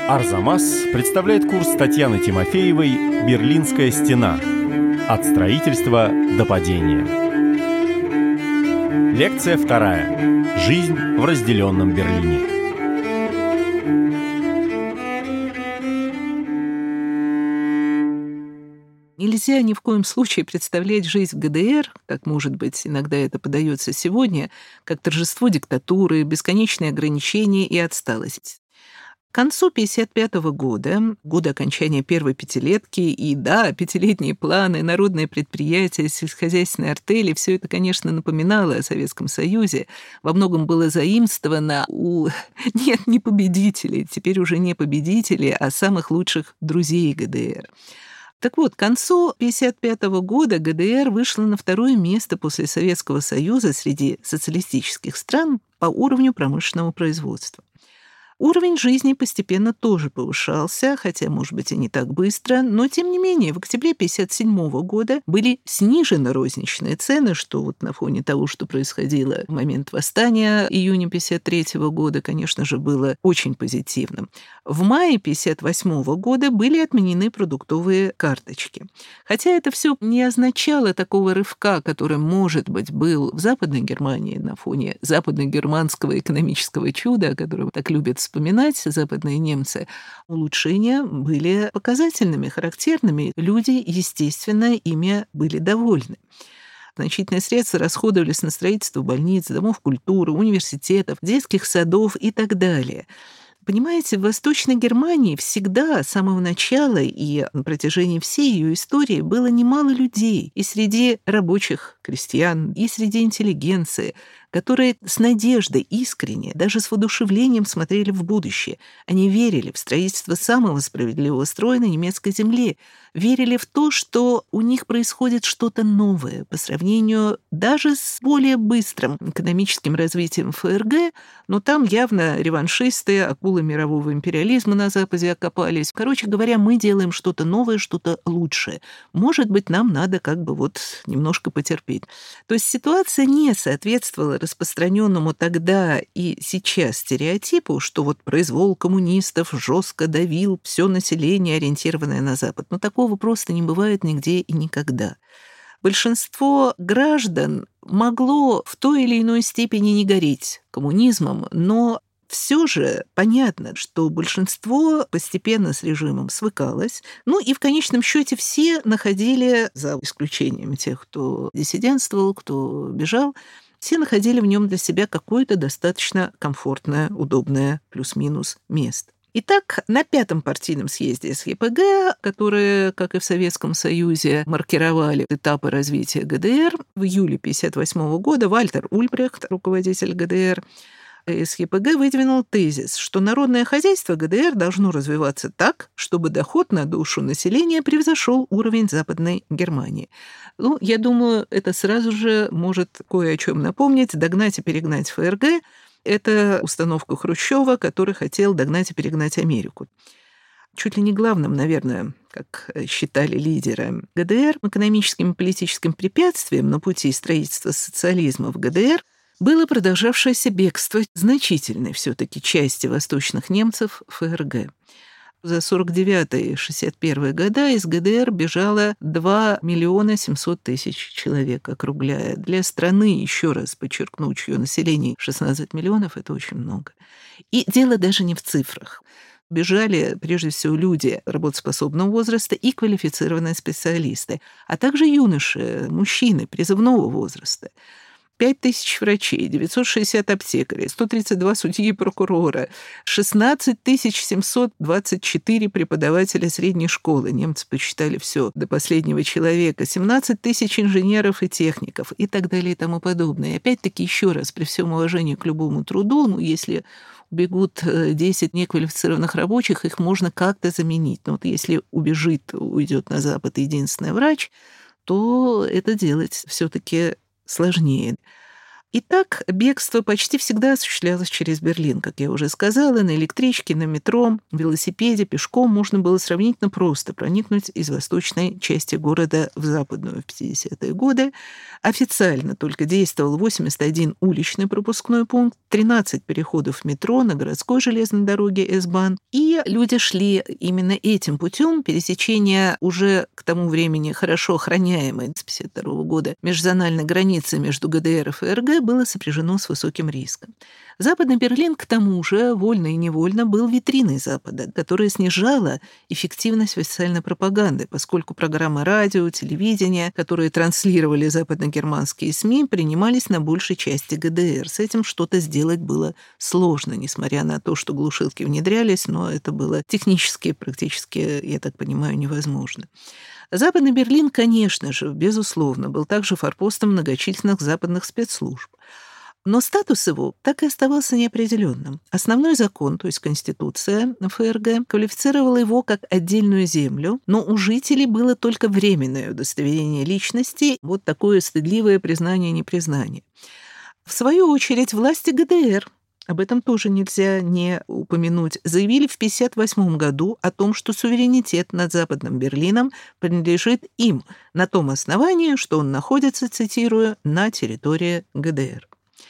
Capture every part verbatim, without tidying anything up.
Арзамас представляет курс Татьяны Тимофеевой «Берлинская стена. От строительства до падения». Лекция вторая. Жизнь в разделенном Берлине. Нельзя ни в коем случае представлять жизнь в ГДР, как, может быть, иногда это подается сегодня, как торжество диктатуры, бесконечные ограничения и отсталость. К концу тысяча девятьсот пятьдесят пятого года, года окончания первой пятилетки, и да, пятилетние планы, народные предприятия, сельскохозяйственные артели, все это, конечно, напоминало о Советском Союзе, во многом было заимствовано у, нет, не победителей, теперь уже не победителей, а самых лучших друзей ГДР. Так вот, к концу тысяча девятьсот пятьдесят пятого года ГДР вышла на второе место после Советского Союза среди социалистических стран по уровню промышленного производства. Уровень жизни постепенно тоже повышался, хотя, может быть, и не так быстро, но, тем не менее, в октябре тысяча девятьсот пятьдесят седьмого года были снижены розничные цены, что вот на фоне того, что происходило в момент восстания июня тысяча девятьсот пятьдесят третьего года, конечно же, было очень позитивным. В мае тысяча девятьсот пятьдесят восьмого года были отменены продуктовые карточки. Хотя это все не означало такого рывка, который, может быть, был в Западной Германии на фоне западно-германского экономического чуда, о котором так любят вспоминать западные немцы, улучшения были показательными, характерными. Люди, естественно, ими были довольны. Значительные средства расходовались на строительство больниц, домов культуры, университетов, детских садов и так далее. Понимаете, в Восточной Германии всегда, с самого начала и на протяжении всей ее истории, было немало людей и среди рабочих, крестьян, и среди интеллигенции, которые с надеждой, искренне, даже с воодушевлением смотрели в будущее. Они верили в строительство самого справедливого строя на немецкой земле, верили в то, что у них происходит что-то новое по сравнению даже с более быстрым экономическим развитием ФРГ, но там явно реваншисты, акулы мирового империализма на Западе окопались. Короче говоря, мы делаем что-то новое, что-то лучшее. Может быть, нам надо как бы вот немножко потерпеть. То есть ситуация не соответствовала распространенному тогда и сейчас стереотипу, что вот произвол коммунистов жестко давил все население, ориентированное на Запад. Но такого просто не бывает нигде и никогда. Большинство граждан могло в той или иной степени не гореть коммунизмом, но все же понятно, что большинство постепенно с режимом свыкалось, ну и в конечном счете все находили, за исключением тех, кто диссидентствовал, кто бежал, все находили в нем для себя какое-то достаточно комфортное, удобное, плюс-минус место. Итак, на пятом партийном съезде СХПГ, которые, как и в Советском Союзе, маркировали этапы развития ГДР, в июле тысяча девятьсот пятьдесят восьмого года Вальтер Ульбрихт, руководитель ГДР, СХПГ, выдвинул тезис, что народное хозяйство ГДР должно развиваться так, чтобы доход на душу населения превзошел уровень Западной Германии. Ну, я думаю, это сразу же может кое о чем напомнить. Догнать и перегнать ФРГ – это установка Хрущева, который хотел догнать и перегнать Америку. Чуть ли не главным, наверное, как считали лидеры ГДР, экономическим и политическим препятствием на пути строительства социализма в ГДР было продолжавшееся бегство значительной все-таки части восточных немцев в ФРГ. За сорок девятый — шестьдесят первый года из ГДР бежало два миллиона семьсот тысяч человек, округляя. Для страны, еще раз подчеркну, чье население шестнадцать миллионов, это очень много. И дело даже не в цифрах. Бежали, прежде всего, люди работоспособного возраста и квалифицированные специалисты, а также юноши, мужчины призывного возраста. пять тысяч врачей, девятьсот шестьдесят аптекарей, сто тридцать два судьи и прокурора, шестнадцать тысяч семьсот двадцать четыре преподавателя средней школы, немцы посчитали все до последнего человека, семнадцать тысяч инженеров и техников и так далее и тому подобное. И опять-таки, еще раз, при всем уважении к любому труду, ну, если убегут десять неквалифицированных рабочих, их можно как-то заменить. Но вот если убежит, уйдет на Запад единственный врач, то это делать все-таки сложнее. Итак, бегство почти всегда осуществлялось через Берлин. Как я уже сказала, на электричке, на метро, велосипеде, пешком можно было сравнительно просто проникнуть из восточной части города в западную в пятидесятые годы. Официально только действовал восемьдесят один уличный пропускной пункт, тринадцать переходов метро на городской железной дороге С-Bahn. И люди шли именно этим путем. Пересечение уже к тому времени хорошо охраняемой с пятьдесят второго года межзональной границы между ГДР и ФРГ было сопряжено с высоким риском. Западный Берлин, к тому же, вольно и невольно был витриной Запада, которая снижала эффективность официальной пропаганды, поскольку программы радио, телевидения, которые транслировали западногерманские СМИ, принимались на большей части ГДР. С этим что-то сделать было сложно, несмотря на то, что глушилки внедрялись, но это было технически, практически, я так понимаю, невозможно. Западный Берлин, конечно же, безусловно, был также форпостом многочисленных западных спецслужб. Но статус его так и оставался неопределенным. Основной закон, то есть Конституция ФРГ, квалифицировала его как отдельную землю, но у жителей было только временное удостоверение личности, вот такое стыдливое признание-непризнание. В свою очередь, власти ГДР, об этом тоже нельзя не упомянуть, заявили в тысяча девятьсот пятьдесят восьмом году о том, что суверенитет над Западным Берлином принадлежит им на том основании, что он находится, цитирую, на территории ГДР.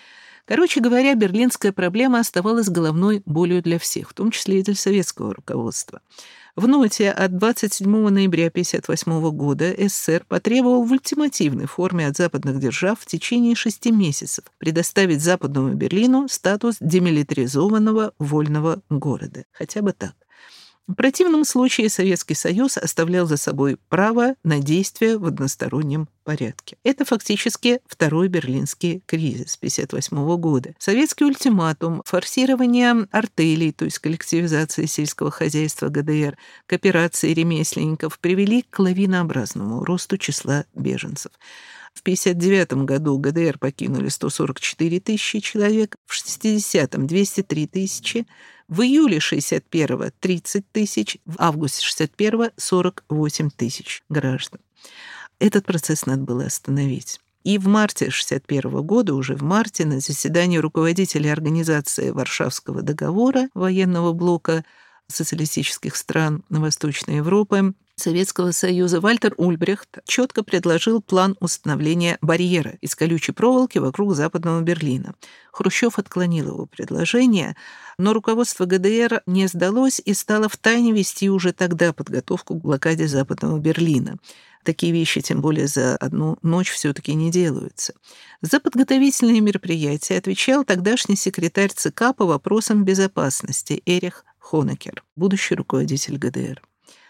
Короче говоря, берлинская проблема оставалась головной болью для всех, в том числе и для советского руководства. В ноте от двадцать седьмого ноября тысяча девятьсот пятьдесят восьмого года СССР потребовал в ультимативной форме от западных держав в течение шести месяцев предоставить Западному Берлину статус демилитаризованного вольного города. Хотя бы так. В противном случае Советский Союз оставлял за собой право на действия в одностороннем порядке. Это фактически второй берлинский кризис тысяча девятьсот пятьдесят восьмого года. Советский ультиматум, форсирование артелей, то есть коллективизации сельского хозяйства ГДР, кооперации ремесленников привели к лавинообразному росту числа беженцев. В тысяча девятьсот пятьдесят девятом году ГДР покинули сто сорок четыре тысячи человек, в шестидесятом — двести три тысячи, в июле шестьдесят первого — тридцать тысяч, в августе шестьдесят первого — сорок восемь тысяч граждан. Этот процесс надо было остановить. И в марте шестьдесят первого года, уже в марте, на заседании руководителей организации Варшавского договора военного блока социалистических стран Восточной Европы Советского Союза Вальтер Ульбрихт четко предложил план установления барьера из колючей проволоки вокруг Западного Берлина. Хрущев отклонил его предложение, но руководство ГДР не сдалось и стало втайне вести уже тогда подготовку к блокаде Западного Берлина. Такие вещи, тем более за одну ночь, все-таки не делаются. За подготовительные мероприятия отвечал тогдашний секретарь ЦК по вопросам безопасности Эрих Хонекер, будущий руководитель ГДР.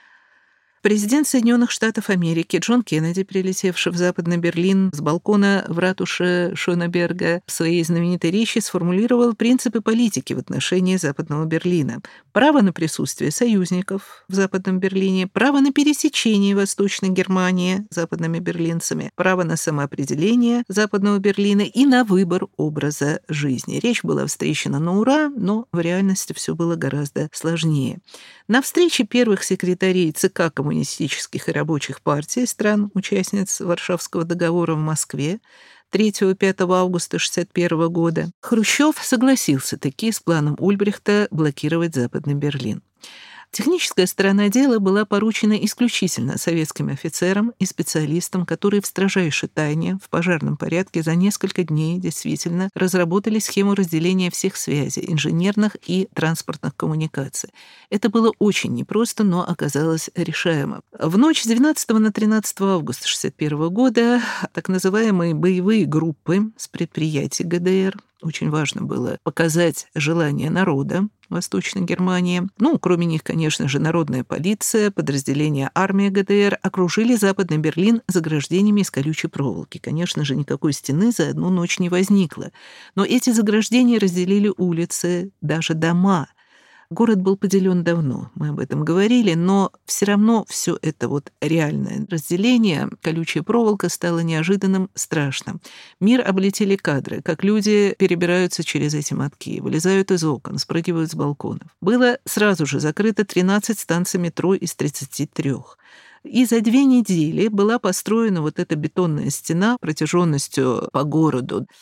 Президент Соединенных Штатов Америки Джон Кеннеди, прилетевший в Западный Берлин с балкона в ратуше Шонеберга, в своей знаменитой речи сформулировал принципы политики в отношении Западного Берлина. Право на присутствие союзников в Западном Берлине, право на пересечение Восточной Германии западными берлинцами, право на самоопределение Западного Берлина и на выбор образа жизни. Речь была встречена на ура, но в реальности все было гораздо сложнее. На встрече первых секретарей ЦК коммунистических и рабочих партий стран-участниц Варшавского договора в Москве третьего-пятого августа тысяча девятьсот шестьдесят первого года Хрущев согласился таки с планом Ульбрихта блокировать Западный Берлин. Техническая сторона дела была поручена исключительно советским офицерам и специалистам, которые в строжайшей тайне, в пожарном порядке за несколько дней действительно разработали схему разделения всех связей, инженерных и транспортных коммуникаций. Это было очень непросто, но оказалось решаемо. В ночь с двенадцатого на тринадцатое августа тысяча девятьсот шестьдесят первого года так называемые боевые группы с предприятий ГДР, очень важно было показать желание народа Восточной Германии. Ну, кроме них, конечно же, народная полиция, подразделения армии ГДР окружили Западный Берлин заграждениями из колючей проволоки. Конечно же, никакой стены за одну ночь не возникло. Но эти заграждения разделили улицы, даже дома. Город был поделен давно, мы об этом говорили, но все равно все это вот реальное разделение, колючая проволока, стало неожиданным, страшным. Мир облетели кадры, как люди перебираются через эти мотки, вылезают из окон, спрыгивают с балконов. Было сразу же закрыто тринадцать станций метро из тридцати трёх. И за две недели была построена вот эта бетонная стена протяженностью по городу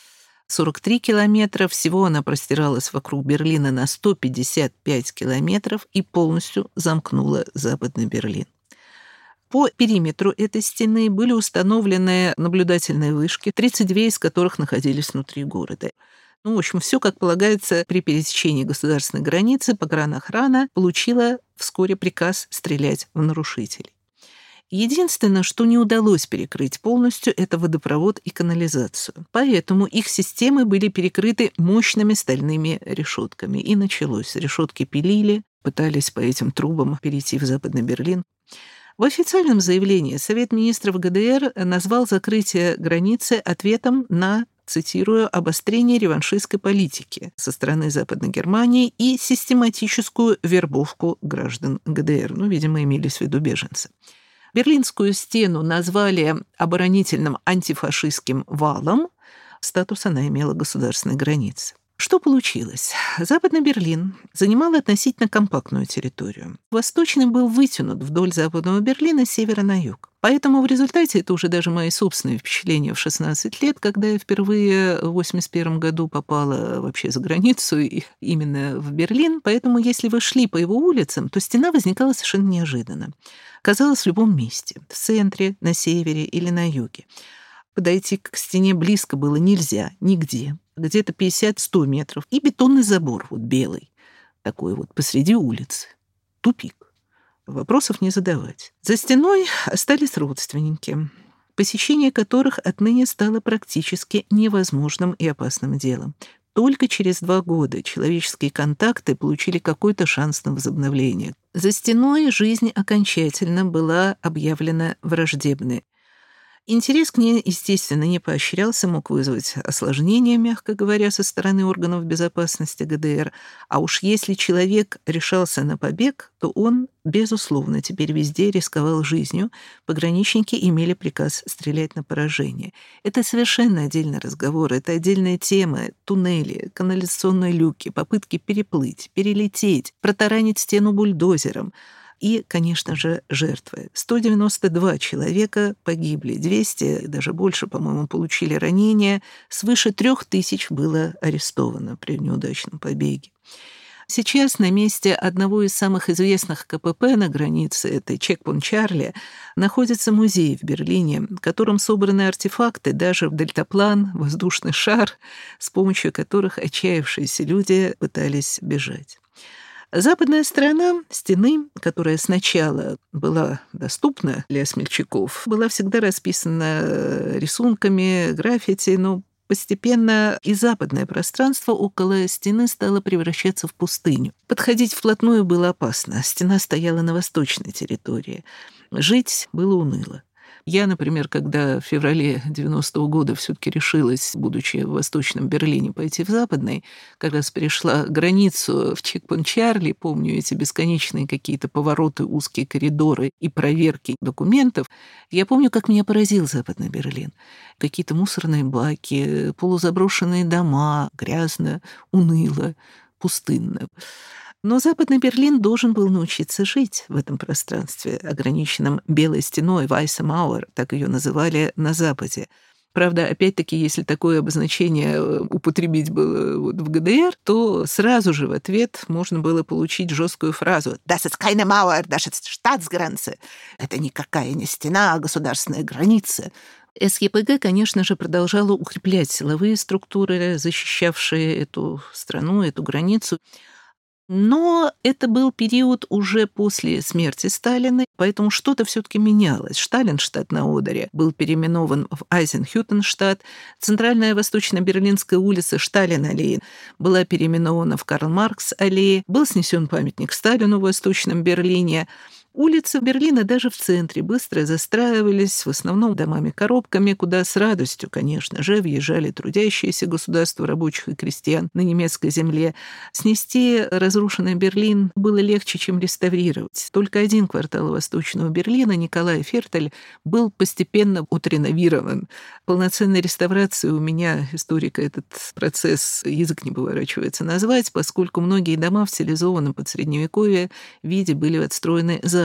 сорок три километра. Всего она простиралась вокруг Берлина на сто пятьдесят пять километров и полностью замкнула Западный Берлин. По периметру этой стены были установлены наблюдательные вышки, тридцать две из которых находились внутри города. Ну, в общем, все как полагается при пересечении государственной границы. Погранохрана получила вскоре приказ стрелять в нарушителей. Единственное, что не удалось перекрыть полностью, это водопровод и канализацию. Поэтому их системы были перекрыты мощными стальными решетками. И началось. Решетки пилили, пытались по этим трубам перейти в Западный Берлин. В официальном заявлении Совет министров ГДР назвал закрытие границы ответом на, цитирую, «обострение реваншистской политики со стороны Западной Германии и систематическую вербовку граждан ГДР». Ну, видимо, имелись в виду беженцы. Берлинскую стену назвали оборонительным антифашистским валом. Статус она имела государственной границы. Что получилось? Западный Берлин занимал относительно компактную территорию. Восточный был вытянут вдоль Западного Берлина с севера на юг. Поэтому в результате, это уже даже мои собственные впечатления в шестнадцать лет, когда я впервые в восемьдесят первом году попала вообще за границу, и именно в Берлин, поэтому если вы шли по его улицам, то стена возникала совершенно неожиданно. Казалось, в любом месте, в центре, на севере или на юге. Подойти к стене близко было нельзя, нигде. Где-то пятьдесят-сто метров. И бетонный забор, вот белый, такой вот посреди улицы. Тупик. Вопросов не задавать. За стеной остались родственники, посещение которых отныне стало практически невозможным и опасным делом. Только через два года человеческие контакты получили какой-то шанс на возобновление. За стеной жизнь окончательно была объявлена враждебной. Интерес к ней, естественно, не поощрялся, мог вызвать осложнения, мягко говоря, со стороны органов безопасности ГДР. А уж если человек решался на побег, то он, безусловно, теперь везде рисковал жизнью. Пограничники имели приказ стрелять на поражение. Это совершенно отдельный разговор, это отдельная тема. Туннели, канализационные люки, попытки переплыть, перелететь, протаранить стену бульдозером. И, конечно же, жертвы. сто девяносто два человека погибли, двести, даже больше, по-моему, получили ранения, свыше трех тысяч было арестовано при неудачном побеге. Сейчас на месте одного из самых известных КПП на границе, это Чекпункт Чарли, находится музей в Берлине, в котором собраны артефакты, даже дельтаплан, воздушный шар, с помощью которых отчаявшиеся люди пытались бежать. Западная сторона стены, которая сначала была доступна для смельчаков, была всегда расписана рисунками, граффити, но постепенно и западное пространство около стены стало превращаться в пустыню. Подходить вплотную было опасно. Стена стояла на восточной территории. Жить было уныло. Я, например, когда в феврале девяностого года все-таки решилась, будучи в Восточном Берлине, пойти в Западный, как раз перешла границу в Чекпункт Чарли, помню эти бесконечные какие-то повороты, узкие коридоры и проверки документов, я помню, как меня поразил Западный Берлин. Какие-то мусорные баки, полузаброшенные дома, грязно, уныло, пустынно. Но Западный Берлин должен был научиться жить в этом пространстве, ограниченном белой стеной, Weiße Mauer, так ее называли на Западе. Правда, опять-таки, если такое обозначение употребить было вот в ГДР, то сразу же в ответ можно было получить жесткую фразу «Das ist keine Mauer, das ist Staatsgrenze». Это никакая не стена, а государственная граница. СЕПГ, конечно же, продолжала укреплять силовые структуры, защищавшие эту страну, эту границу. Но это был период уже после смерти Сталина, поэтому что-то все-таки менялось. Шталинштадт на Одере был переименован в Айзенхютенштадт, центральная восточно-берлинская улица Шталин-аллея была переименована в Карл-Маркс-аллея, был снесен памятник Сталину в Восточном Берлине. Улицы Берлина даже в центре быстро застраивались, в основном домами-коробками, куда с радостью, конечно же, въезжали трудящиеся государства рабочих и крестьян на немецкой земле. Снести разрушенный Берлин было легче, чем реставрировать. Только один квартал Восточного Берлина, Николай Фертель, был постепенно отреновирован. Полноценной реставрации у меня, историка, этот процесс язык не поворачивается назвать, поскольку многие дома в стилизованном под Средневековье виде были отстроены за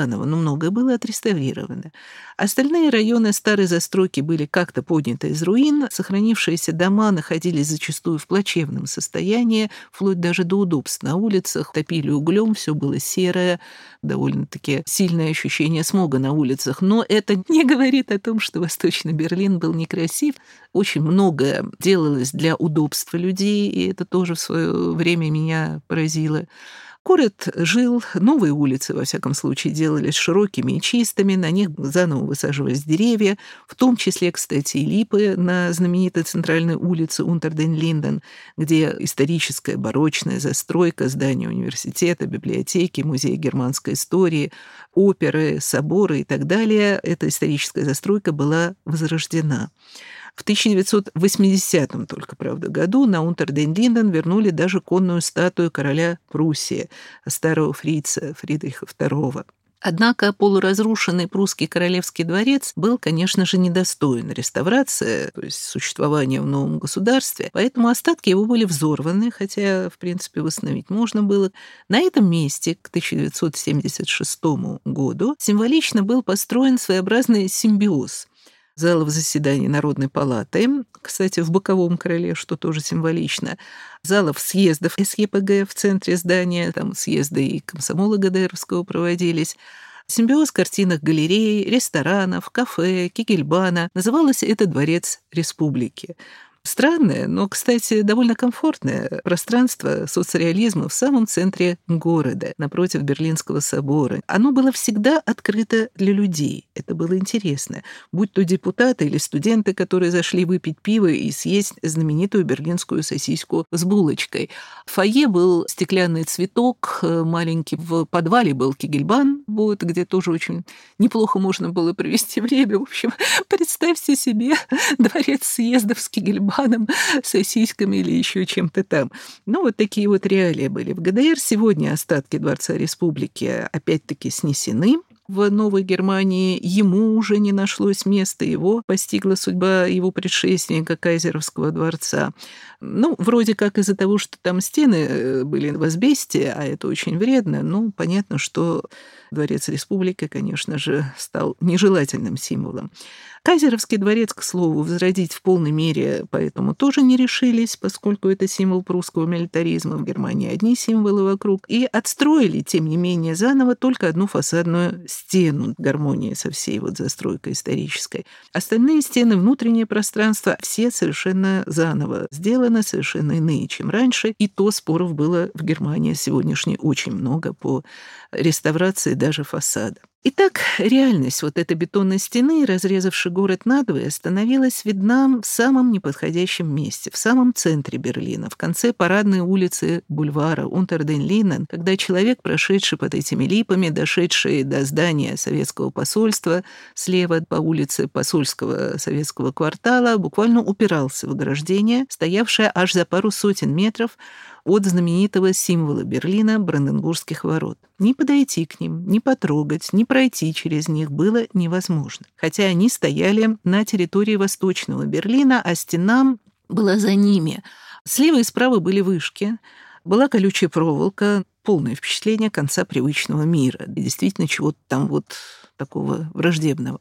заново, но многое было отреставрировано. Остальные районы старой застройки были как-то подняты из руин, сохранившиеся дома находились зачастую в плачевном состоянии, вплоть даже до удобств на улицах, топили углем, все было серое, довольно-таки сильное ощущение смога на улицах. Но это не говорит о том, что Восточный Берлин был некрасив. Очень многое делалось для удобства людей, и это тоже в свое время меня поразило. Город жил, новые улицы, во всяком случае, делались широкими и чистыми, на них заново высаживались деревья, в том числе, кстати, и липы на знаменитой центральной улице Унтер-ден-Линден, где историческая барочная застройка, здания университета, библиотеки, музея германской истории, оперы, соборы и так далее, эта историческая застройка была возрождена. В тысяча девятьсот восьмидесятом только, правда, году на Унтер-ден-Линден вернули даже конную статую короля Пруссии, старого фрица Фридриха второго. Однако полуразрушенный прусский королевский дворец был, конечно же, недостоин реставрации, то есть существования в новом государстве, поэтому остатки его были взорваны, хотя, в принципе, восстановить можно было. На этом месте к тысяча девятьсот семьдесят шестому году символично был построен своеобразный симбиоз залов заседаний Народной палаты, кстати, в боковом крыле, что тоже символично, залов съездов эс е пэ гэ в центре здания, там съезды и комсомола ГДРовского проводились, симбиоз картинных галерей, ресторанов, кафе, кегельбана. Называлось это «Дворец Республики». Странное, но, кстати, довольно комфортное пространство соцреализма в самом центре города, напротив Берлинского собора. Оно было всегда открыто для людей. Это было интересно. Будь то депутаты или студенты, которые зашли выпить пиво и съесть знаменитую берлинскую сосиску с булочкой. В фойе был стеклянный цветок маленький, в подвале был кегельбан, вот, где тоже очень неплохо можно было провести время. В общем, представьте себе дворец съездов с кегельбаном, сосисками или еще чем-то там. Ну, вот такие вот реалии были в гэ дэ эр. Сегодня остатки Дворца Республики опять-таки снесены. В Новой Германии ему уже не нашлось места, его постигла судьба его предшественника, Кайзеровского дворца. Ну, вроде как из-за того, что там стены были в асбесте, а это очень вредно, ну, понятно, что Дворец Республики, конечно же, стал нежелательным символом. Кайзеровский дворец, к слову, возродить в полной мере поэтому тоже не решились, поскольку это символ прусского милитаризма, в Германии одни символы вокруг, и отстроили, тем не менее, заново только одну фасадную стену в гармонии со всей вот застройкой исторической. Остальные стены, внутреннее пространство, все совершенно заново сделаны, совершенно иные, чем раньше, и то споров было в Германии сегодняшней очень много по реставрации даже фасада. Итак, реальность вот этой бетонной стены, разрезавшей город надвое, становилась видна в самом неподходящем месте, в самом центре Берлина, в конце парадной улицы бульвара Унтер-ден-Линден, когда человек, прошедший под этими липами, дошедший до здания советского посольства, слева по улице посольского советского квартала, буквально упирался в ограждение, стоявшее аж за пару сотен метров от знаменитого символа Берлина Бранденбургских ворот. Ни подойти к ним, ни потрогать, ни пройти через них было невозможно. Хотя они стояли на территории Восточного Берлина, а стена была за ними. Слева и справа были вышки, была колючая проволока, полное впечатление конца привычного мира. Действительно, чего-то там вот такого враждебного.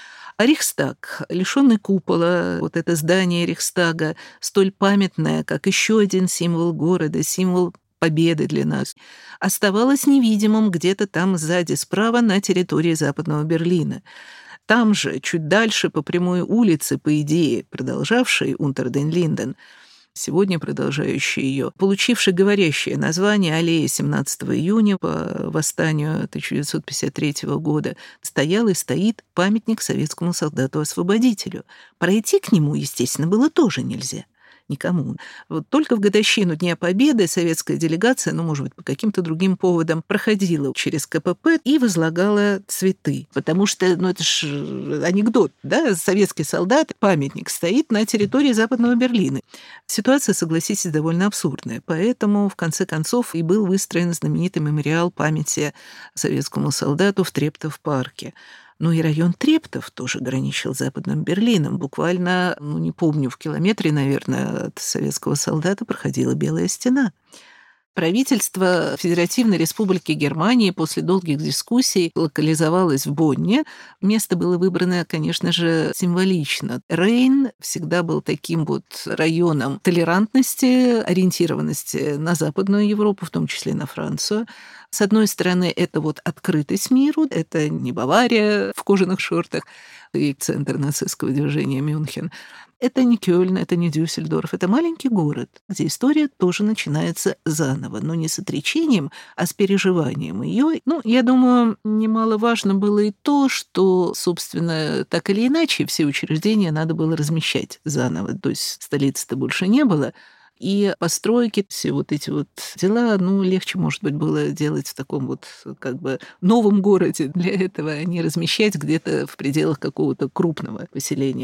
А Рейхстаг, лишённый купола, вот это здание Рейхстага, столь памятное, как еще один символ города, символ победы для нас, оставалось невидимым где-то там сзади справа на территории Западного Берлина. Там же, чуть дальше, по прямой улице, по идее, продолжавшей Унтер-ден-Линден, сегодня продолжающий ее, получивший говорящее название аллея семнадцатого июня по восстанию тысяча девятьсот пятьдесят третьего года, стоял и стоит памятник советскому солдату-освободителю. Пройти к нему, естественно, было тоже нельзя. Никому. Вот только в годовщину Дня Победы советская делегация, ну, может быть, по каким-то другим поводам, проходила через ка пэ пэ и возлагала цветы. Потому что, ну, это ж анекдот, да, советский солдат, памятник стоит на территории Западного Берлина. Ситуация, согласитесь, довольно абсурдная. Поэтому, в конце концов, и был выстроен знаменитый мемориал памяти советскому солдату в Трептов-парке. Ну и район Трептов тоже граничил с Западным Берлином. Буквально, ну не помню, в километре, наверное, от советского солдата проходила Белая стена. Правительство Федеративной Республики Германии после долгих дискуссий локализовалось в Бонне. Место было выбрано, конечно же, символично. Рейн всегда был таким вот районом толерантности, ориентированности на Западную Европу, в том числе на Францию. С одной стороны, это вот открытость миру, это не Бавария в кожаных шортах и центр нацистского движения Мюнхен. Это не Кёльн, это не Дюссельдорф, это маленький город, где история тоже начинается заново, но не с отречением, а с переживанием ее. Ну, я думаю, немаловажно было и то, что, собственно, так или иначе, все учреждения надо было размещать заново, то есть столицы-то больше не было, и постройки, все вот эти вот дела, ну, легче, может быть, было делать в таком вот как бы новом городе для этого, а не размещать где-то в пределах какого-то крупного поселения.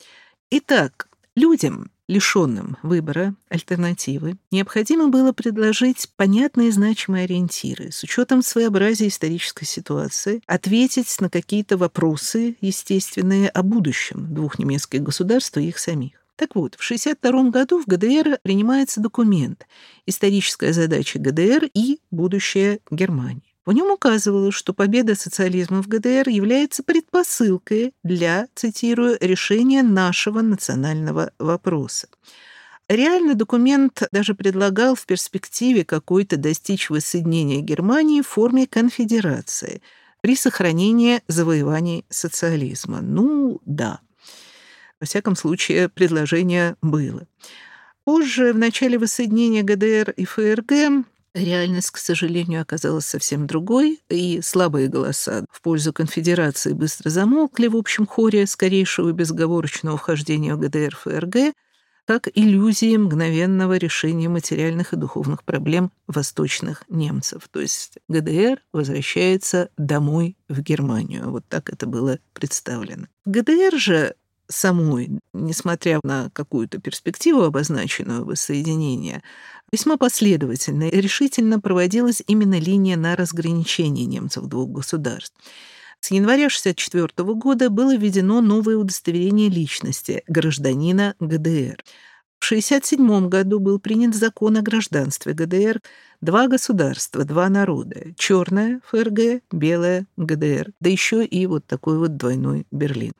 Итак, людям, лишенным выбора, альтернативы, необходимо было предложить понятные и значимые ориентиры, с учетом своеобразия исторической ситуации, ответить на какие-то вопросы естественные о будущем двух немецких государств и их самих. Так вот, в шестьдесят втором году в ГДР принимается документ «Историческая задача ГДР и будущее Германии». В нем указывалось, что победа социализма в ГДР является предпосылкой для, цитирую, решения нашего национального вопроса. Реально документ даже предлагал в перспективе какой-то достичь воссоединения Германии в форме конфедерации при сохранении завоеваний социализма. Ну, да. Во всяком случае, предложение было. Позже, в начале воссоединения ГДР и ФРГ, реальность, к сожалению, оказалась совсем другой, и слабые голоса в пользу конфедерации быстро замолкли в общем хоре скорейшего безоговорочного вхождения в ГДР ФРГ, как иллюзии мгновенного решения материальных и духовных проблем восточных немцев. То есть ГДР возвращается домой в Германию. Вот так это было представлено. В ГДР же самой, несмотря на какую-то перспективу, обозначенную воссоединения, весьма последовательно и решительно проводилась именно линия на разграничение немцев двух государств. С января шестьдесят четвёртого года было введено новое удостоверение личности гражданина ГДР. В шестьдесят седьмом году был принят закон о гражданстве ГДР. Два государства, два народа. Черная ФРГ, белая ГДР. Да еще и вот такой вот двойной Берлин.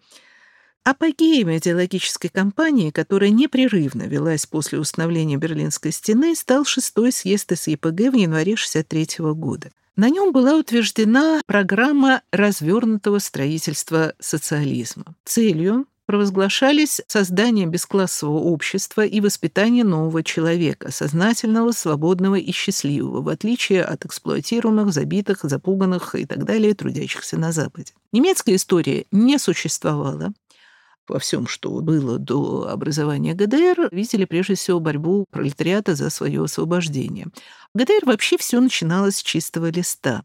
Апогеем идеологической кампании, которая непрерывно велась после установления Берлинской стены, стал шестой съезд эс е пэ гэ в январе шестьдесят третьего года. На нем была утверждена программа развернутого строительства социализма. Целью провозглашались создание бесклассового общества и воспитание нового человека, сознательного, свободного и счастливого, в отличие от эксплуатируемых, забитых, запуганных и так далее трудящихся на Западе. Немецкая история не существовала. Во всем, что было до образования ГДР, видели прежде всего борьбу пролетариата за свое освобождение. В ГДР вообще все начиналось с чистого листа.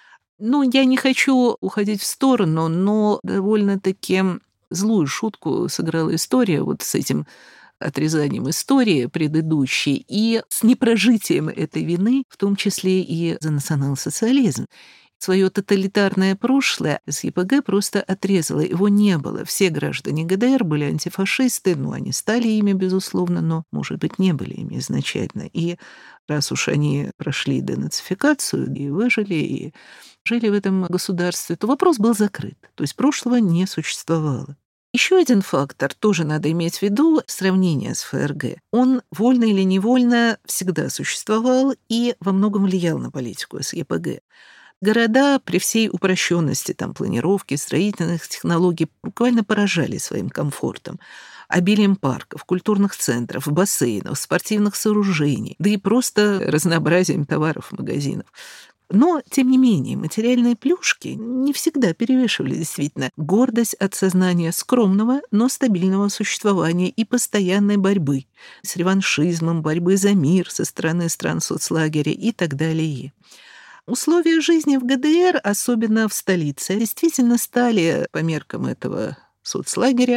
Ну, я не хочу уходить в сторону, но довольно-таки злую шутку сыграла история вот с этим отрезанием истории предыдущей и с непрожитием этой вины, в том числе и за национал-социализм. Свое тоталитарное прошлое эс е пэ гэ просто отрезало, его не было. Все граждане ГДР были антифашисты, ну, они стали ими, безусловно, но, может быть, не были ими изначально. И раз уж они прошли денацификацию и выжили, и жили в этом государстве, то вопрос был закрыт. То есть прошлого не существовало. Еще один фактор тоже надо иметь в виду — сравнение с ФРГ. Он вольно или невольно всегда существовал и во многом влиял на политику эс е пэ гэ. Города при всей упрощенности там, планировки, строительных технологий буквально поражали своим комфортом, обилием парков, культурных центров, бассейнов, спортивных сооружений, да и просто разнообразием товаров в магазинах. Но, тем не менее, материальные плюшки не всегда перевешивали действительно гордость от сознания скромного, но стабильного существования и постоянной борьбы с реваншизмом, борьбы за мир со стороны стран соцлагеря и так далее. Условия жизни в ГДР, особенно в столице, действительно стали, по меркам этого соцлагеря,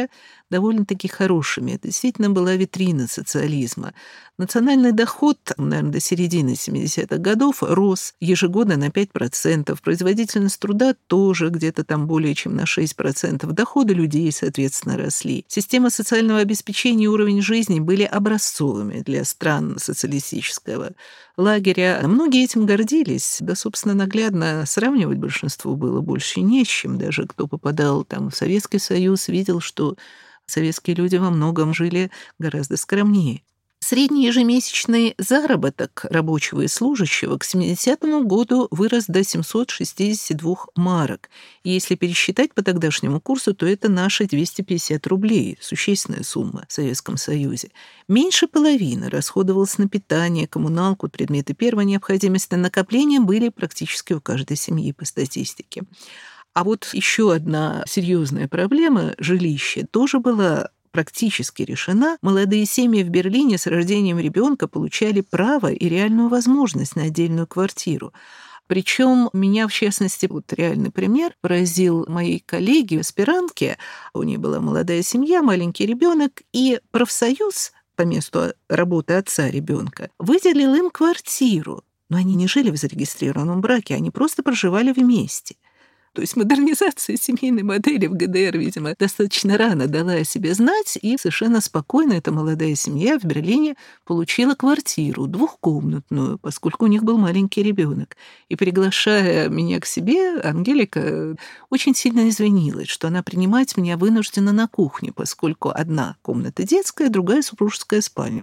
довольно-таки хорошими. Это действительно была витрина социализма. Национальный доход, наверное, до середины семидесятых годов рос ежегодно на пять процентов. Производительность труда тоже где-то там более чем на шесть процентов. Доходы людей, соответственно, росли. Система социального обеспечения и уровень жизни были образцовыми для стран социалистического лагеря. Многие этим гордились. Да, собственно, наглядно сравнивать большинству было больше не с чем. Даже кто попадал там в Советский Союз, видел, что советские люди во многом жили гораздо скромнее. Средний ежемесячный заработок рабочего и служащего к семидесятому году вырос до семьсот шестьдесят два марок. И если пересчитать по тогдашнему курсу, то это наши двести пятьдесят рублей, существенная сумма в Советском Союзе. Меньше половины расходовалось на питание, коммуналку, предметы первой необходимости. Накопления были практически у каждой семьи по статистике. А вот еще одна серьезная проблема – жилище – тоже была практически решена. Молодые семьи в Берлине с рождением ребенка получали право и реальную возможность на отдельную квартиру. Причем меня, в частности, вот реальный пример поразил моей коллеге, аспирантке. У нее была молодая семья, маленький ребенок, и профсоюз по месту работы отца ребенка выделил им квартиру. Но они не жили в зарегистрированном браке, они просто проживали вместе. То есть модернизация семейной модели в ГДР, видимо, достаточно рано дала о себе знать, и совершенно спокойно эта молодая семья в Берлине получила квартиру двухкомнатную, поскольку у них был маленький ребенок. И приглашая меня к себе, Ангелика очень сильно извинилась, что она принимать меня вынуждена на кухне, поскольку одна комната детская, другая супружеская спальня.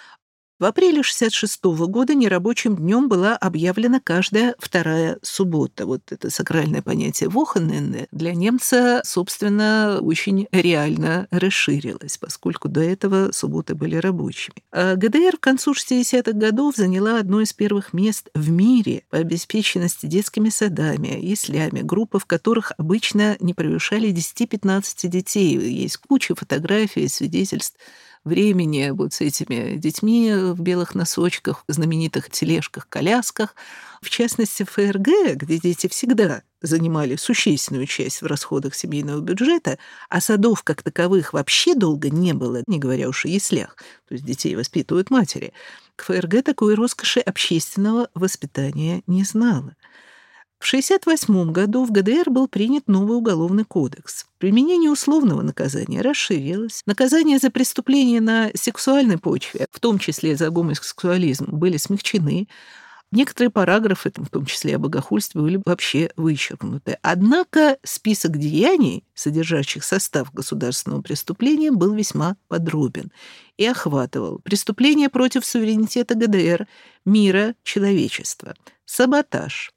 В апреле шестьдесят шестого года нерабочим днем была объявлена каждая вторая суббота. Вот это сакральное понятие «вохененде» для немца, собственно, очень реально расширилось, поскольку до этого субботы были рабочими. А ГДР к концу шестидесятых годов заняла одно из первых мест в мире по обеспеченности детскими садами, яслями, группы, в которых обычно не превышали десять-пятнадцать детей. Есть куча фотографий, свидетельств времени вот с этими детьми в белых носочках, в знаменитых тележках, колясках. В частности, в ФРГ, где дети всегда занимали существенную часть в расходах семейного бюджета, а садов как таковых вообще долго не было, не говоря уж о яслях, то есть детей воспитывают матери, к ФРГ такой роскоши общественного воспитания не знала. В шестьдесят восьмом году в ГДР был принят новый уголовный кодекс. Применение условного наказания расширилось. Наказания за преступления на сексуальной почве, в том числе за гомосексуализм, были смягчены. Некоторые параграфы, в том числе о богохульстве, были вообще вычеркнуты. Однако список деяний, содержащих состав государственного преступления, был весьма подробен и охватывал преступления против суверенитета ГДР, мира, человечества, саботаж,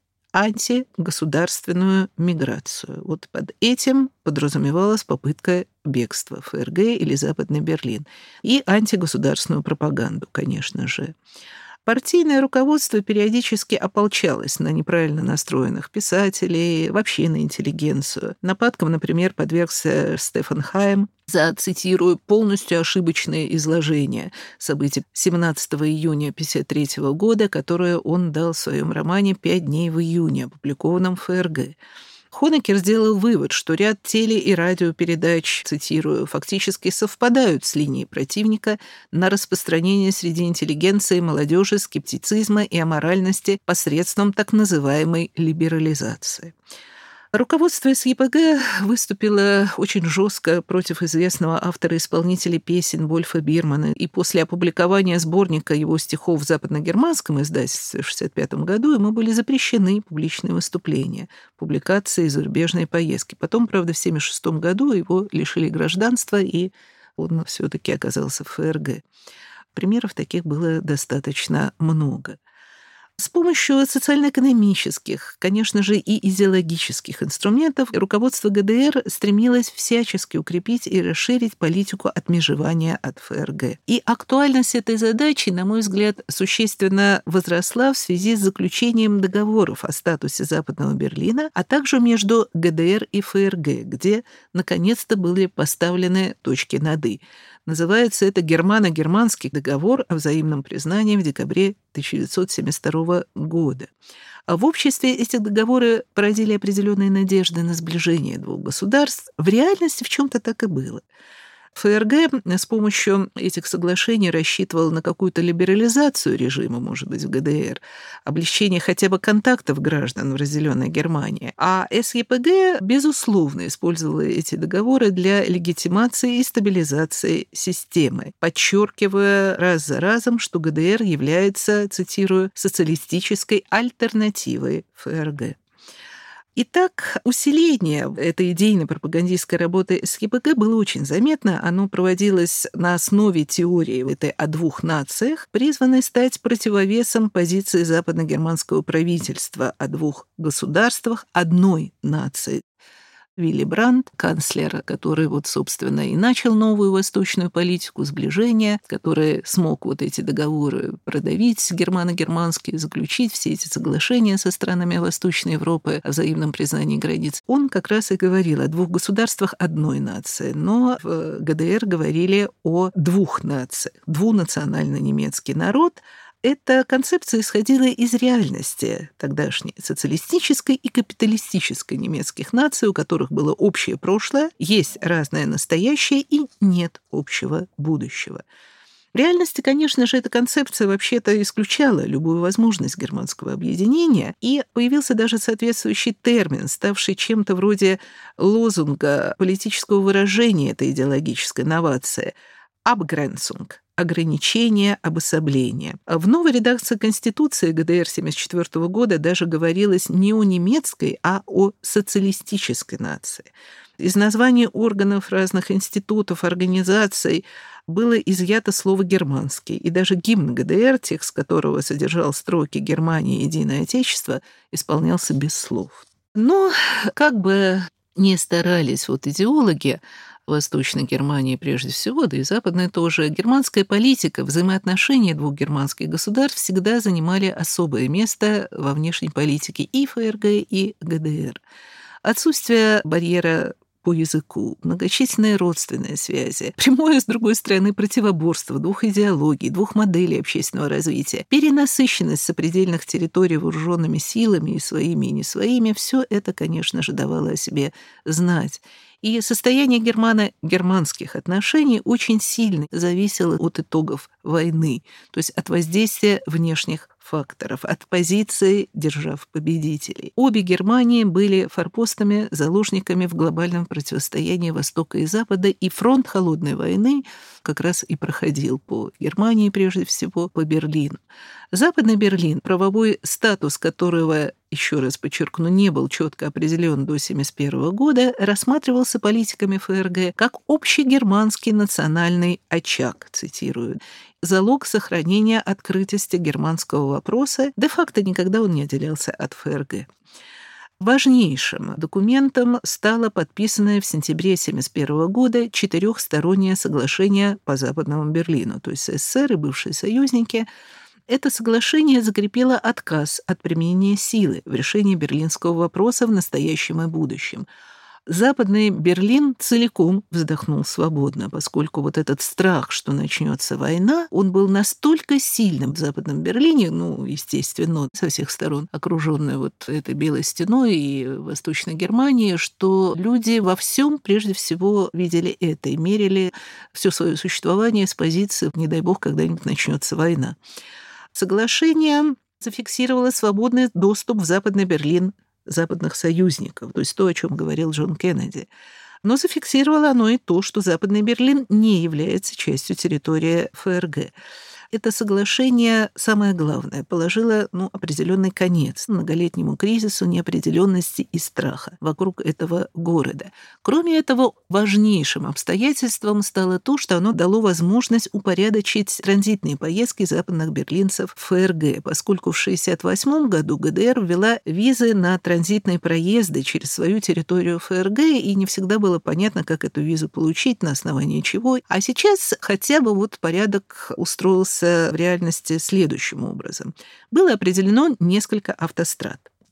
антигосударственную миграцию. Вот под этим подразумевалась попытка бегства в ФРГ или Западный Берлин. И антигосударственную пропаганду, конечно же. Партийное руководство периодически ополчалось на неправильно настроенных писателей, вообще на интеллигенцию. Нападкам, например, подвергся Стефан Хайм за, цитирую, полностью ошибочное изложение событий семнадцатого июня тысяча девятьсот пятьдесят третьего года, которое он дал в своем романе «Пять дней в июне», опубликованном в ФРГ. Хонекер сделал вывод, что ряд теле- и радиопередач, цитирую, фактически совпадают с линией противника на распространение среди интеллигенции, молодежи, скептицизма и аморальности посредством так называемой либерализации. Руководство СЕПГ выступило очень жестко против известного автора-исполнителя песен Вольфа Бирмана, и после опубликования сборника его стихов в западногерманском издательстве в шестьдесят пятом году ему были запрещены публичные выступления, публикации и зарубежные поездки. Потом, правда, в тысяча девятьсот семьдесят шестом году его лишили гражданства, и он все-таки оказался в ФРГ. Примеров таких было достаточно много. С помощью социально-экономических, конечно же, и идеологических инструментов руководство ГДР стремилось всячески укрепить и расширить политику отмежевания от ФРГ. И актуальность этой задачи, на мой взгляд, существенно возросла в связи с заключением договоров о статусе Западного Берлина, а также между ГДР и ФРГ, где, наконец-то, были поставлены точки над «и». Называется это «Германо-германский договор о взаимном признании» в декабре тысяча девятьсот семьдесят второго года. А в обществе эти договоры породили определенные надежды на сближение двух государств. В реальности в чем-то так и было. ФРГ с помощью этих соглашений рассчитывал на какую-то либерализацию режима, может быть, в ГДР, облегчение хотя бы контактов граждан в разделенной Германии. А СЕПГ, безусловно, использовала эти договоры для легитимации и стабилизации системы, подчеркивая раз за разом, что ГДР является, цитирую, социалистической альтернативой ФРГ. Итак, усиление этой идейно-пропагандистской работы СЕПГ было очень заметно. Оно проводилось на основе теории этой о двух нациях, призванной стать противовесом позиции западногерманского правительства о двух государствах одной нации. Вилли Брандт, канцлер, который, вот, собственно, и начал новую восточную политику сближения, который смог вот эти договоры продавить германо-германские, заключить все эти соглашения со странами Восточной Европы о взаимном признании границ, он как раз и говорил о двух государствах одной нации, но в ГДР говорили о двух нациях. Двунационально-немецкий народ. Эта концепция исходила из реальности тогдашней социалистической и капиталистической немецких наций, у которых было общее прошлое, есть разное настоящее и нет общего будущего. В реальности, конечно же, эта концепция вообще-то исключала любую возможность германского объединения, и появился даже соответствующий термин, ставший чем-то вроде лозунга политического выражения этой идеологической новации – «Abgrenzung». Ограничение, обособление. В новой редакции Конституции ГДР тысяча девятьсот семьдесят четвёртого года даже говорилось не о немецкой, а о социалистической нации. Из названий органов разных институтов, организаций было изъято слово «германский», и даже гимн ГДР, текст которого содержал строки «Германия, единое отечество», исполнялся без слов. Но как бы ни старались вот идеологи Восточной Германии прежде всего, да и Западной тоже, германская политика, взаимоотношения двух германских государств всегда занимали особое место во внешней политике и ФРГ, и ГДР. Отсутствие барьера по языку, многочисленные родственные связи, прямое, с другой стороны, противоборство двух идеологий, двух моделей общественного развития, перенасыщенность сопредельных территорий вооруженными силами и своими, и не своими, все это, конечно же, давало о себе знать. И состояние германо-германских отношений очень сильно зависело от итогов войны, то есть от воздействия внешних факторов, от позиции держав-победителей. Обе Германии были форпостами, заложниками в глобальном противостоянии Востока и Запада, и фронт холодной войны как раз и проходил по Германии, прежде всего по Берлину. Западный Берлин, правовой статус которого, еще раз подчеркну, не был четко определен до семьдесят первого года, рассматривался политиками ФРГ как общегерманский национальный очаг, цитирую, залог сохранения открытости германского вопроса, де-факто никогда он не отделялся от ФРГ. Важнейшим документом стало подписанное в сентябре тысяча девятьсот семьдесят первого года четырехстороннее соглашение по Западному Берлину, то есть СССР и бывшие союзники. Это соглашение закрепило отказ от применения силы в решении берлинского вопроса в настоящем и будущем. Западный Берлин целиком вздохнул свободно, поскольку вот этот страх, что начнется война, он был настолько сильным в Западном Берлине, ну, естественно, со всех сторон окруженный вот этой белой стеной и Восточной Германии, что люди во всем прежде всего видели это и мерили все свое существование с позиции, не дай бог, когда-нибудь начнется война. Соглашение зафиксировало свободный доступ в Западный Берлин западных союзников, то есть то, о чем говорил Джон Кеннеди. Но зафиксировало оно и то, что Западный Берлин не является частью территории ФРГ. Это соглашение, самое главное, положило ну, определенный конец многолетнему кризису неопределенности и страха вокруг этого города. Кроме этого, важнейшим обстоятельством стало то, что оно дало возможность упорядочить транзитные поездки западных берлинцев в ФРГ, поскольку в шестьдесят восьмом году ГДР ввела визы на транзитные проезды через свою территорию ФРГ, и не всегда было понятно, как эту визу получить, на основании чего. А сейчас хотя бы вот порядок устроился в реальности следующим образом. Было определено несколько автострад.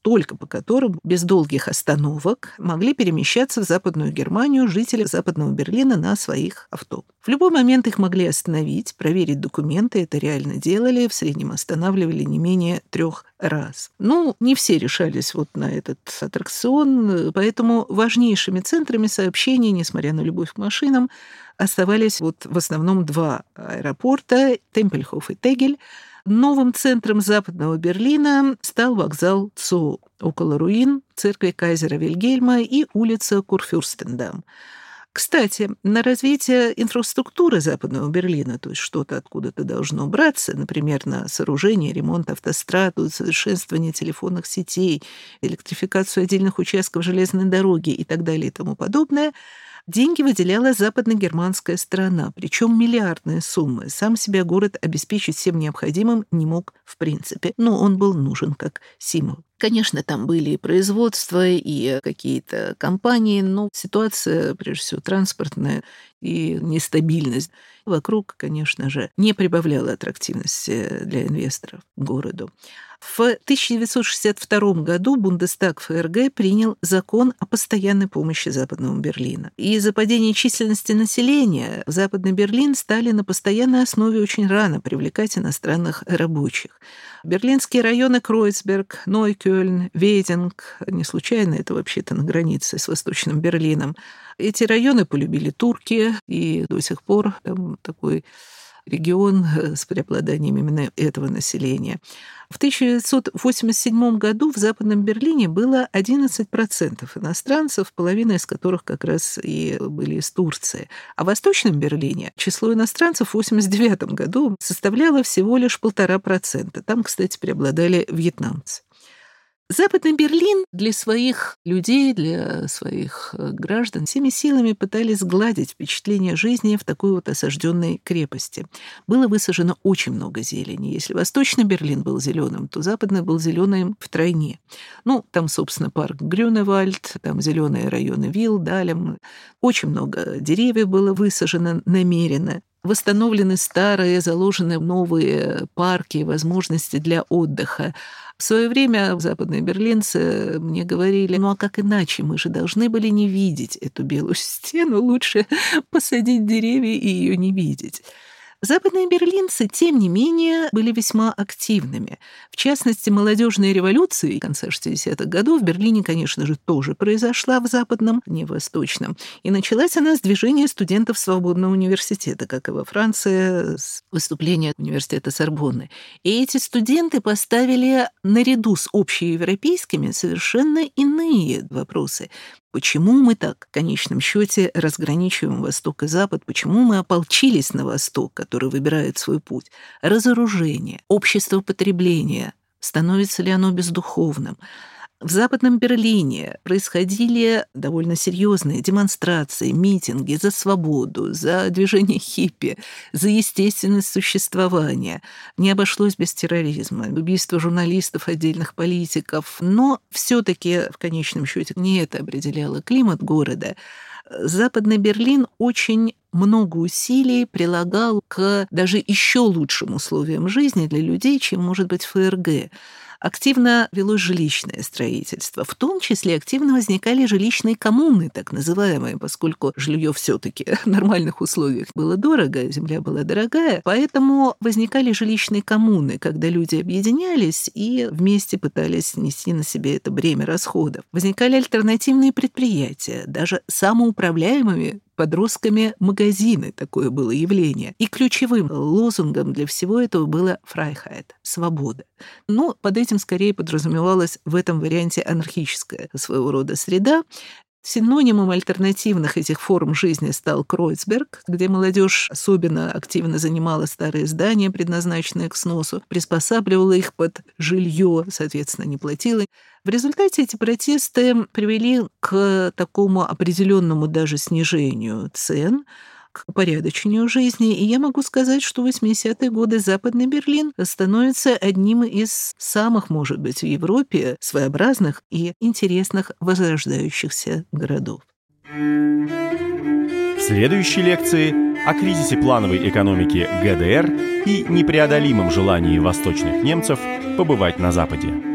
только по которым без долгих остановок могли перемещаться в Западную Германию жители Западного Берлина на своих авто. В любой момент их могли остановить, проверить документы, это реально делали, в среднем останавливали не менее трех раз. Ну, не все решались вот на этот аттракцион, поэтому важнейшими центрами сообщений, несмотря на любовь к машинам, оставались вот в основном два аэропорта – Темпельхоф и Тегель. Новым центром Западного Берлина стал вокзал Цоо, около руин церкви кайзера Вильгельма и улица Курфюрстендам. Кстати, на развитие инфраструктуры Западного Берлина, то есть что-то откуда-то должно браться, например, на сооружение, ремонт автострад, усовершенствование телефонных сетей, электрификацию отдельных участков железной дороги и так далее и тому подобное, деньги выделяла западногерманская сторона, причем миллиардные суммы. Сам себя город обеспечить всем необходимым не мог в принципе, но он был нужен как символ. Конечно, там были и производства, и какие-то компании, но ситуация, прежде всего, транспортная и нестабильность вокруг, конечно же, не прибавляла аттрактивности для инвесторов городу. В тысяча девятьсот шестьдесят втором году Бундестаг ФРГ принял закон о постоянной помощи Западного Берлина. И из-за падения численности населения в Западный Берлин стали на постоянной основе очень рано привлекать иностранных рабочих. Берлинские районы Кройцберг, Нойкёльн, Вединг, не случайно это вообще-то на границе с Восточным Берлином, эти районы полюбили турки, и до сих пор там такой регион с преобладанием именно этого населения. В тысяча девятьсот восемьдесят седьмом году в Западном Берлине было одиннадцать процентов иностранцев, половина из которых как раз и были из Турции. А в Восточном Берлине число иностранцев в восемьдесят девятом году составляло всего лишь полтора процента. Там, кстати, преобладали вьетнамцы. Западный Берлин для своих людей, для своих граждан всеми силами пытались сгладить впечатление жизни в такой вот осажденной крепости. Было высажено очень много зелени. Если Восточный Берлин был зеленым, то Западный был зеленым втройне. Ну, там, собственно, парк Грюневальд, там зеленые районы Вилл, Далем. Очень много деревьев было высажено намеренно. Восстановлены старые, заложены новые парки, возможности для отдыха. В свое время западные берлинцы мне говорили, ну а как иначе, мы же должны были не видеть эту белую стену, лучше посадить деревья и ее не видеть. Западные берлинцы, тем не менее, были весьма активными. В частности, молодежная революция конца шестидесятых годов в Берлине, конечно же, тоже произошла в Западном, не в Восточном. И началась она с движения студентов Свободного университета, как и во Франции, с выступления университета Сорбонны. И эти студенты поставили наряду с общеевропейскими совершенно иные вопросы. Почему мы так, в конечном счете, разграничиваем Восток и Запад? Почему мы ополчились на Восток, который выбирает свой путь? Разоружение, общество потребления. Становится ли оно бездуховным? В Западном Берлине происходили довольно серьезные демонстрации, митинги за свободу, за движение хиппи, за естественность существования. Не обошлось без терроризма, убийства журналистов, отдельных политиков. Но все-таки, в конечном счете, не это определяло климат города. Западный Берлин очень много усилий прилагал к даже еще лучшим условиям жизни для людей, чем может быть ФРГ. Активно велось жилищное строительство. В том числе активно возникали жилищные коммуны, так называемые, поскольку жилье все-таки в нормальных условиях было дорого, земля была дорогая. Поэтому возникали жилищные коммуны, когда люди объединялись и вместе пытались нести на себе это бремя расходов. Возникали альтернативные предприятия, даже самоуправляемыми подростками магазины, такое было явление. И ключевым лозунгом для всего этого было «Freiheit» — свобода. Но под этим скорее подразумевалась в этом варианте анархическая своего рода среда. Синонимом альтернативных этих форм жизни стал Кройцберг, где молодежь особенно активно занимала старые здания, предназначенные к сносу, приспосабливала их под жилье, соответственно, не платила. В результате эти протесты привели к такому определенному даже снижению цен, к упорядочению жизни. И я могу сказать, что в восьмидесятые годы Западный Берлин становится одним из самых, может быть, в Европе своеобразных и интересных возрождающихся городов. В следующей лекции о кризисе плановой экономики ГДР и непреодолимом желании восточных немцев побывать на Западе.